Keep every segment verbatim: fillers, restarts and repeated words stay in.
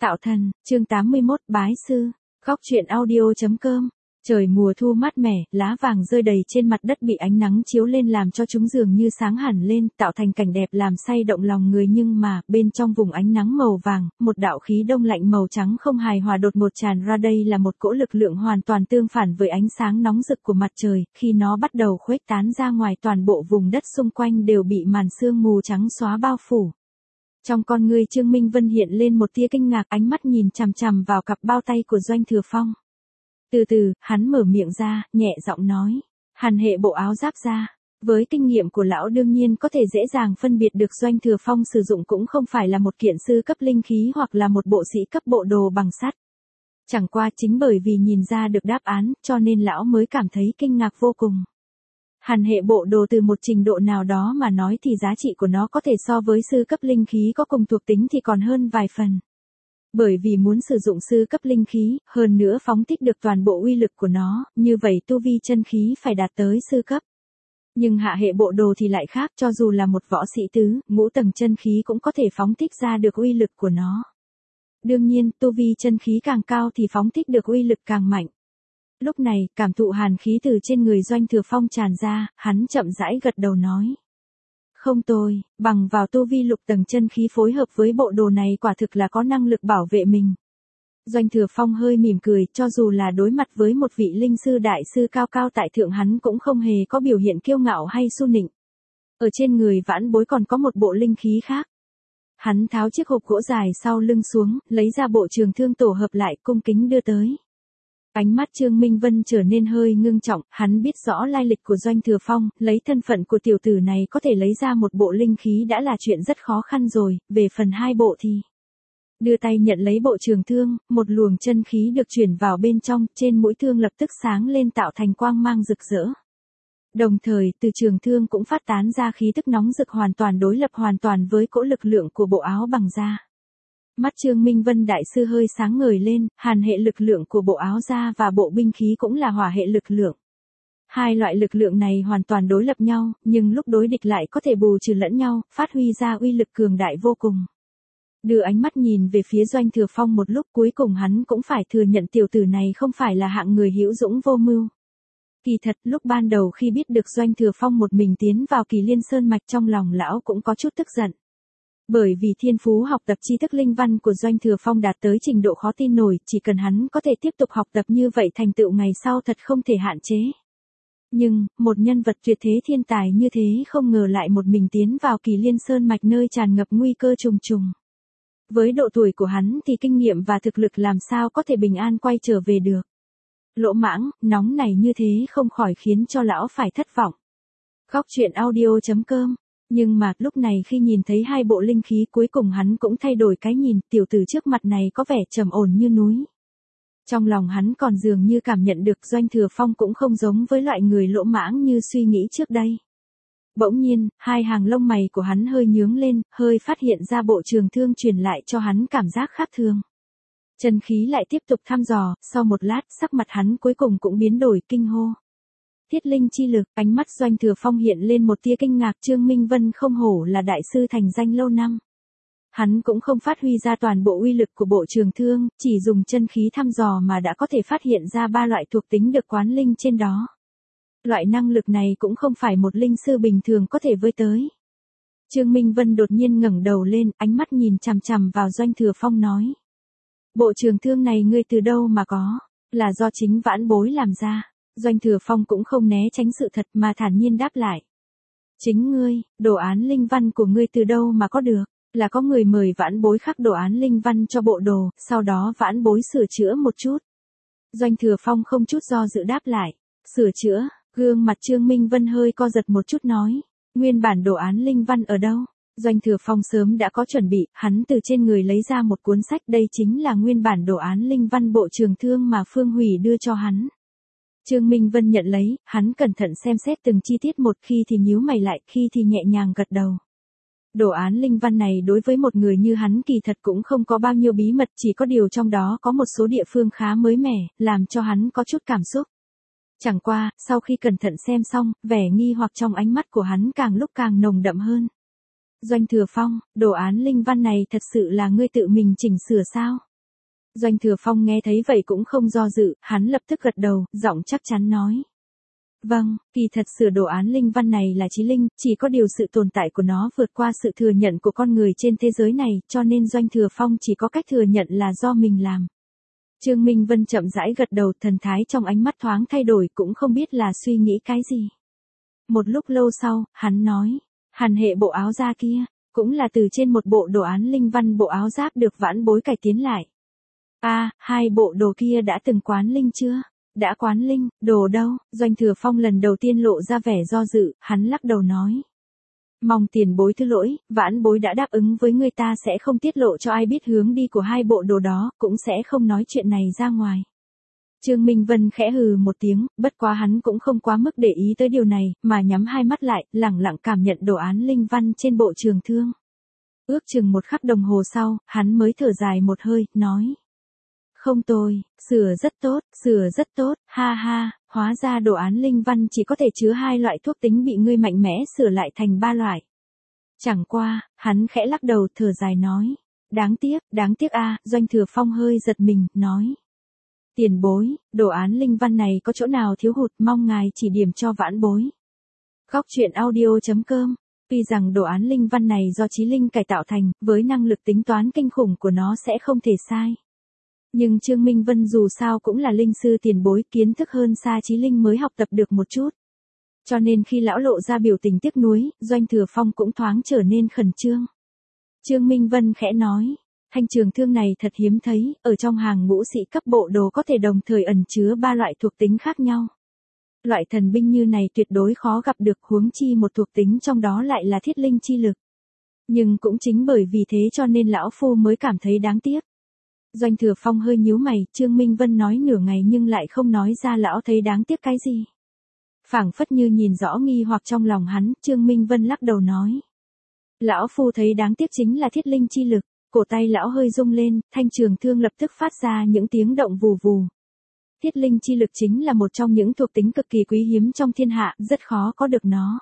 Tạo thần, chương tám mươi mốt, bái sư. Góc truyện audio chấm com. Trời mùa thu mát mẻ, lá vàng rơi đầy trên mặt đất bị ánh nắng chiếu lên làm cho chúng dường như sáng hẳn lên, tạo thành cảnh đẹp làm say động lòng người, nhưng mà, bên trong vùng ánh nắng màu vàng, một đạo khí đông lạnh màu trắng không hài hòa đột ngột tràn ra. Đây là một cỗ lực lượng hoàn toàn tương phản với ánh sáng nóng rực của mặt trời, khi nó bắt đầu khuếch tán ra ngoài, toàn bộ vùng đất xung quanh đều bị màn sương mù trắng xóa bao phủ. Trong con ngươi Trương Minh Vân hiện lên một tia kinh ngạc, ánh mắt nhìn chằm chằm vào cặp bao tay của Doanh Thừa Phong. Từ từ, hắn mở miệng ra, nhẹ giọng nói, hàn hệ bộ áo giáp ra. Với kinh nghiệm của lão đương nhiên có thể dễ dàng phân biệt được Doanh Thừa Phong sử dụng cũng không phải là một kiện sư cấp linh khí hoặc là một bộ sĩ cấp bộ đồ bằng sắt. Chẳng qua chính bởi vì nhìn ra được đáp án, cho nên lão mới cảm thấy kinh ngạc vô cùng. Hàn hệ bộ đồ từ một trình độ nào đó mà nói thì giá trị của nó có thể so với sư cấp linh khí có cùng thuộc tính thì còn hơn vài phần. Bởi vì muốn sử dụng sư cấp linh khí, hơn nữa phóng thích được toàn bộ uy lực của nó, như vậy tu vi chân khí phải đạt tới sư cấp. Nhưng hạ hệ bộ đồ thì lại khác, cho dù là một võ sĩ tứ, ngũ tầng chân khí cũng có thể phóng thích ra được uy lực của nó. Đương nhiên, tu vi chân khí càng cao thì phóng thích được uy lực càng mạnh. Lúc này, cảm thụ hàn khí từ trên người Doanh Thừa Phong tràn ra, hắn chậm rãi gật đầu nói. Không tồi, bằng vào tu vi lục tầng chân khí phối hợp với bộ đồ này quả thực là có năng lực bảo vệ mình. Doanh Thừa Phong hơi mỉm cười, cho dù là đối mặt với một vị linh sư đại sư cao cao tại thượng, hắn cũng không hề có biểu hiện kiêu ngạo hay su nịnh. Ở trên người vãn bối còn có một bộ linh khí khác. Hắn tháo chiếc hộp gỗ dài sau lưng xuống, lấy ra bộ trường thương tổ hợp lại, cung kính đưa tới. Ánh mắt Trương Minh Vân trở nên hơi ngưng trọng, hắn biết rõ lai lịch của Doanh Thừa Phong, lấy thân phận của tiểu tử này có thể lấy ra một bộ linh khí đã là chuyện rất khó khăn rồi, về phần hai bộ thì... Đưa tay nhận lấy bộ trường thương, một luồng chân khí được chuyển vào bên trong, trên mũi thương lập tức sáng lên tạo thành quang mang rực rỡ. Đồng thời, từ trường thương cũng phát tán ra khí tức nóng rực hoàn toàn đối lập hoàn toàn với cỗ lực lượng của bộ áo bằng da. Mắt Trương Minh Vân đại sư hơi sáng ngời lên, hàn hệ lực lượng của bộ áo da và bộ binh khí cũng là hỏa hệ lực lượng. Hai loại lực lượng này hoàn toàn đối lập nhau, nhưng lúc đối địch lại có thể bù trừ lẫn nhau, phát huy ra uy lực cường đại vô cùng. Đưa ánh mắt nhìn về phía Doanh Thừa Phong một lúc, cuối cùng hắn cũng phải thừa nhận tiểu tử này không phải là hạng người hữu dũng vô mưu. Kỳ thật, lúc ban đầu khi biết được Doanh Thừa Phong một mình tiến vào Kỳ Liên Sơn mạch, trong lòng lão cũng có chút tức giận. Bởi vì thiên phú học tập tri thức linh văn của Doanh Thừa Phong đạt tới trình độ khó tin nổi, chỉ cần hắn có thể tiếp tục học tập như vậy thành tựu ngày sau thật không thể hạn chế. Nhưng, một nhân vật tuyệt thế thiên tài như thế không ngờ lại một mình tiến vào Kỳ Liên Sơn mạch nơi tràn ngập nguy cơ trùng trùng. Với độ tuổi của hắn thì kinh nghiệm và thực lực làm sao có thể bình an quay trở về được. Lỗ mãng, nóng này như thế không khỏi khiến cho lão phải thất vọng. Góc truyện audio chấm com. Nhưng mà, lúc này khi nhìn thấy hai bộ linh khí cuối cùng hắn cũng thay đổi cái nhìn, tiểu tử trước mặt này có vẻ trầm ổn như núi. Trong lòng hắn còn dường như cảm nhận được Doanh Thừa Phong cũng không giống với loại người lỗ mãng như suy nghĩ trước đây. Bỗng nhiên, hai hàng lông mày của hắn hơi nhướng lên, hơi phát hiện ra bộ trường thương truyền lại cho hắn cảm giác khác thường. Chân khí lại tiếp tục thăm dò, sau một lát, sắc mặt hắn cuối cùng cũng biến đổi, kinh hô. Thiết linh chi lực, ánh mắt Doanh Thừa Phong hiện lên một tia kinh ngạc, Trương Minh Vân không hổ là đại sư thành danh lâu năm. Hắn cũng không phát huy ra toàn bộ uy lực của bộ trường thương, chỉ dùng chân khí thăm dò mà đã có thể phát hiện ra ba loại thuộc tính được quán linh trên đó. Loại năng lực này cũng không phải một linh sư bình thường có thể với tới. Trương Minh Vân đột nhiên ngẩng đầu lên, ánh mắt nhìn chằm chằm vào Doanh Thừa Phong nói. Bộ trường thương này ngươi từ đâu mà có, là do chính vãn bối làm ra. Doanh Thừa Phong cũng không né tránh sự thật mà thản nhiên đáp lại. Chính ngươi, đồ án linh văn của ngươi từ đâu mà có được, là có người mời vãn bối khắc đồ án linh văn cho bộ đồ, sau đó vãn bối sửa chữa một chút. Doanh Thừa Phong không chút do dự đáp lại. Sửa chữa, gương mặt Trương Minh Vân hơi co giật một chút nói. Nguyên bản đồ án linh văn ở đâu? Doanh Thừa Phong sớm đã có chuẩn bị, hắn từ trên người lấy ra một cuốn sách, đây chính là nguyên bản đồ án linh văn bộ trường thương mà Phương Hủy đưa cho hắn. Trương Minh Vân nhận lấy, hắn cẩn thận xem xét từng chi tiết một, khi thì nhíu mày lại, khi thì nhẹ nhàng gật đầu. Đồ án linh văn này đối với một người như hắn kỳ thật cũng không có bao nhiêu bí mật, chỉ có điều trong đó có một số địa phương khá mới mẻ, làm cho hắn có chút cảm xúc. Chẳng qua, sau khi cẩn thận xem xong, vẻ nghi hoặc trong ánh mắt của hắn càng lúc càng nồng đậm hơn. Doanh Thừa Phong, đồ án linh văn này thật sự là ngươi tự mình chỉnh sửa sao? Doanh Thừa Phong nghe thấy vậy cũng không do dự, hắn lập tức gật đầu, giọng chắc chắn nói. Vâng, kỳ thật sửa đồ án linh văn này là chí linh, chỉ có điều sự tồn tại của nó vượt qua sự thừa nhận của con người trên thế giới này, cho nên Doanh Thừa Phong chỉ có cách thừa nhận là do mình làm. Trương Minh Vân chậm rãi gật đầu, thần thái trong ánh mắt thoáng thay đổi, cũng không biết là suy nghĩ cái gì. Một lúc lâu sau, hắn nói, hàn hệ bộ áo da kia, cũng là từ trên một bộ đồ án linh văn bộ áo giáp được vãn bối cải tiến lại. A, à, hai bộ đồ kia đã từng quán linh chưa? Đã quán linh, đồ đâu? Doanh Thừa Phong lần đầu tiên lộ ra vẻ do dự, hắn lắc đầu nói. Mong tiền bối thứ lỗi, vãn bối đã đáp ứng với người ta sẽ không tiết lộ cho ai biết hướng đi của hai bộ đồ đó, cũng sẽ không nói chuyện này ra ngoài. Trương Minh Vân khẽ hừ một tiếng, bất quá hắn cũng không quá mức để ý tới điều này, mà nhắm hai mắt lại, lẳng lặng cảm nhận đồ án linh văn trên bộ trường thương. Ước chừng một khắc đồng hồ sau, hắn mới thở dài một hơi, nói. Không tồi, sửa rất tốt, sửa rất tốt, ha ha, hóa ra đồ án linh văn chỉ có thể chứa hai loại thuốc tính bị ngươi mạnh mẽ sửa lại thành ba loại. Chẳng qua, hắn khẽ lắc đầu thở dài nói. Đáng tiếc, đáng tiếc a. Doanh Thừa Phong hơi giật mình, nói. Tiền bối, đồ án linh văn này có chỗ nào thiếu hụt, mong ngài chỉ điểm cho vãn bối. Góc truyện audio chấm com. Tuy rằng đồ án linh văn này do chí linh cải tạo thành, với năng lực tính toán kinh khủng của nó sẽ không thể sai. Nhưng Trương Minh Vân dù sao cũng là linh sư tiền bối, kiến thức hơn xa chí linh mới học tập được một chút. Cho nên khi lão lộ ra biểu tình tiếc nuối, Doanh Thừa Phong cũng thoáng trở nên khẩn trương. Trương Minh Vân khẽ nói, thanh trường thương này thật hiếm thấy, ở trong hàng ngũ sĩ cấp bộ đồ có thể đồng thời ẩn chứa ba loại thuộc tính khác nhau. Loại thần binh như này tuyệt đối khó gặp được, huống chi một thuộc tính trong đó lại là thiết linh chi lực. Nhưng cũng chính bởi vì thế cho nên lão phu mới cảm thấy đáng tiếc. Doanh Thừa Phong hơi nhíu mày, Trương Minh Vân nói nửa ngày nhưng lại không nói ra lão thấy đáng tiếc cái gì. Phảng phất như nhìn rõ nghi hoặc trong lòng hắn, Trương Minh Vân lắc đầu nói. Lão phu thấy đáng tiếc chính là thiết linh chi lực, cổ tay lão hơi rung lên, thanh trường thương lập tức phát ra những tiếng động vù vù. Thiết linh chi lực chính là một trong những thuộc tính cực kỳ quý hiếm trong thiên hạ, rất khó có được nó.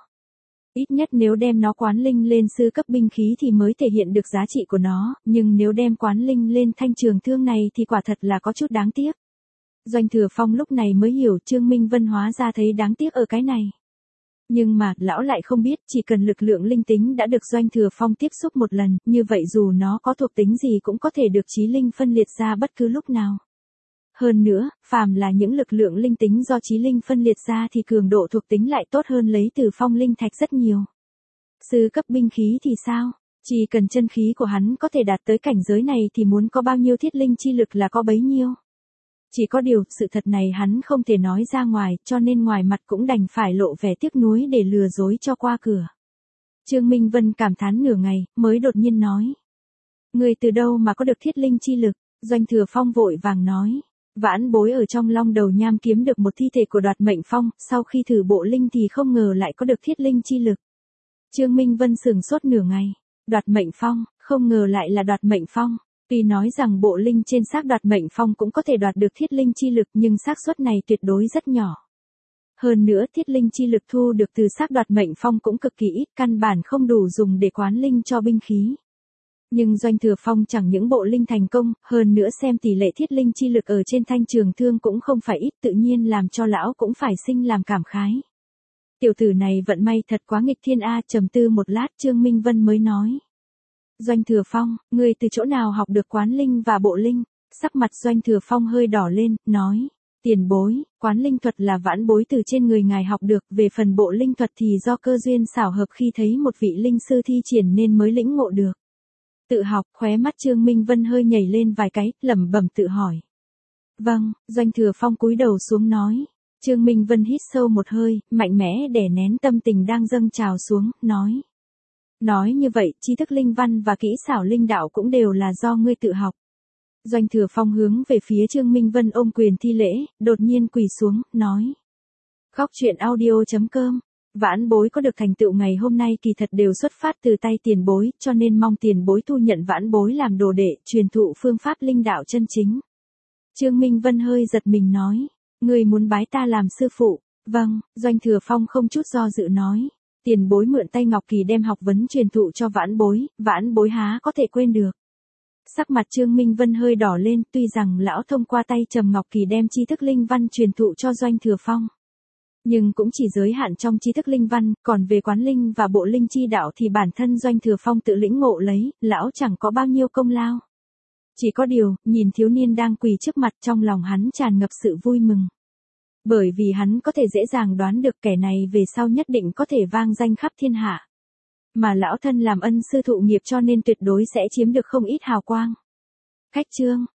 Ít nhất nếu đem nó quán linh lên sư cấp binh khí thì mới thể hiện được giá trị của nó, nhưng nếu đem quán linh lên thanh trường thương này thì quả thật là có chút đáng tiếc. Doanh Thừa Phong lúc này mới hiểu Trương Minh Vân hóa ra thấy đáng tiếc ở cái này. Nhưng mà, lão lại không biết, chỉ cần lực lượng linh tính đã được Doanh Thừa Phong tiếp xúc một lần, như vậy dù nó có thuộc tính gì cũng có thể được chí linh phân liệt ra bất cứ lúc nào. Hơn nữa, phàm là những lực lượng linh tính do chí linh phân liệt ra thì cường độ thuộc tính lại tốt hơn lấy từ phong linh thạch rất nhiều. Sư cấp binh khí thì sao? Chỉ cần chân khí của hắn có thể đạt tới cảnh giới này thì muốn có bao nhiêu thiết linh chi lực là có bấy nhiêu. Chỉ có điều, sự thật này hắn không thể nói ra ngoài, cho nên ngoài mặt cũng đành phải lộ vẻ tiếc nuối để lừa dối cho qua cửa. Trương Minh Vân cảm thán nửa ngày, mới đột nhiên nói. Người từ đâu mà có được thiết linh chi lực? Doanh Thừa Phong vội vàng nói. Vãn bối ở trong Long Đầu Nham kiếm được một thi thể của Đoạt Mệnh Phong, sau khi thử bộ linh thì không ngờ lại có được thiết linh chi lực. Trương Minh Vân sửng sốt nửa ngày. Đoạt Mệnh Phong, không ngờ lại là Đoạt Mệnh Phong. Tuy nói rằng bộ linh trên xác Đoạt Mệnh Phong cũng có thể đoạt được thiết linh chi lực nhưng xác suất này tuyệt đối rất nhỏ. Hơn nữa thiết linh chi lực thu được từ xác Đoạt Mệnh Phong cũng cực kỳ ít, căn bản không đủ dùng để quán linh cho binh khí. Nhưng Doanh Thừa Phong chẳng những bộ linh thành công, hơn nữa xem tỷ lệ thiết linh chi lực ở trên thanh trường thương cũng không phải ít, tự nhiên làm cho lão cũng phải sinh làm cảm khái. Tiểu tử này vận may thật quá nghịch thiên a. Trầm tư một lát Trương Minh Vân mới nói. Doanh Thừa Phong, ngươi từ chỗ nào học được quán linh và bộ linh? Sắc mặt Doanh Thừa Phong hơi đỏ lên, nói. Tiền bối, quán linh thuật là vãn bối từ trên người ngài học được, về phần bộ linh thuật thì do cơ duyên xảo hợp khi thấy một vị linh sư thi triển nên mới lĩnh ngộ được. Tự học, khóe mắt Trương Minh Vân hơi nhảy lên vài cái, lẩm bẩm tự hỏi. Vâng, Doanh Thừa Phong cúi đầu xuống nói. Trương Minh Vân hít sâu một hơi, mạnh mẽ đè nén tâm tình đang dâng trào xuống, nói. Nói như vậy, tri thức linh văn và kỹ xảo linh đạo cũng đều là do ngươi tự học. Doanh Thừa Phong hướng về phía Trương Minh Vân ôm quyền thi lễ, đột nhiên quỳ xuống, nói. Góc truyện audio chấm com. Vãn bối có được thành tựu ngày hôm nay kỳ thật đều xuất phát từ tay tiền bối, cho nên mong tiền bối thu nhận vãn bối làm đồ đệ, truyền thụ phương pháp linh đạo chân chính. Trương Minh Vân hơi giật mình nói. Người muốn bái ta làm sư phụ? Vâng, Doanh Thừa Phong không chút do dự nói. Tiền bối mượn tay Ngọc Kỳ đem học vấn truyền thụ cho vãn bối, vãn bối há có thể quên được. Sắc mặt Trương Minh Vân hơi đỏ lên, tuy rằng lão thông qua tay Trầm Ngọc Kỳ đem tri thức linh văn truyền thụ cho Doanh Thừa Phong. Nhưng cũng chỉ giới hạn trong tri thức linh văn, còn về quán linh và bộ linh chi đạo thì bản thân Doanh Thừa Phong tự lĩnh ngộ lấy, lão chẳng có bao nhiêu công lao. Chỉ có điều, nhìn thiếu niên đang quỳ trước mặt trong lòng hắn tràn ngập sự vui mừng. Bởi vì hắn có thể dễ dàng đoán được kẻ này về sau nhất định có thể vang danh khắp thiên hạ. Mà lão thân làm ân sư thụ nghiệp cho nên tuyệt đối sẽ chiếm được không ít hào quang. Khách trương,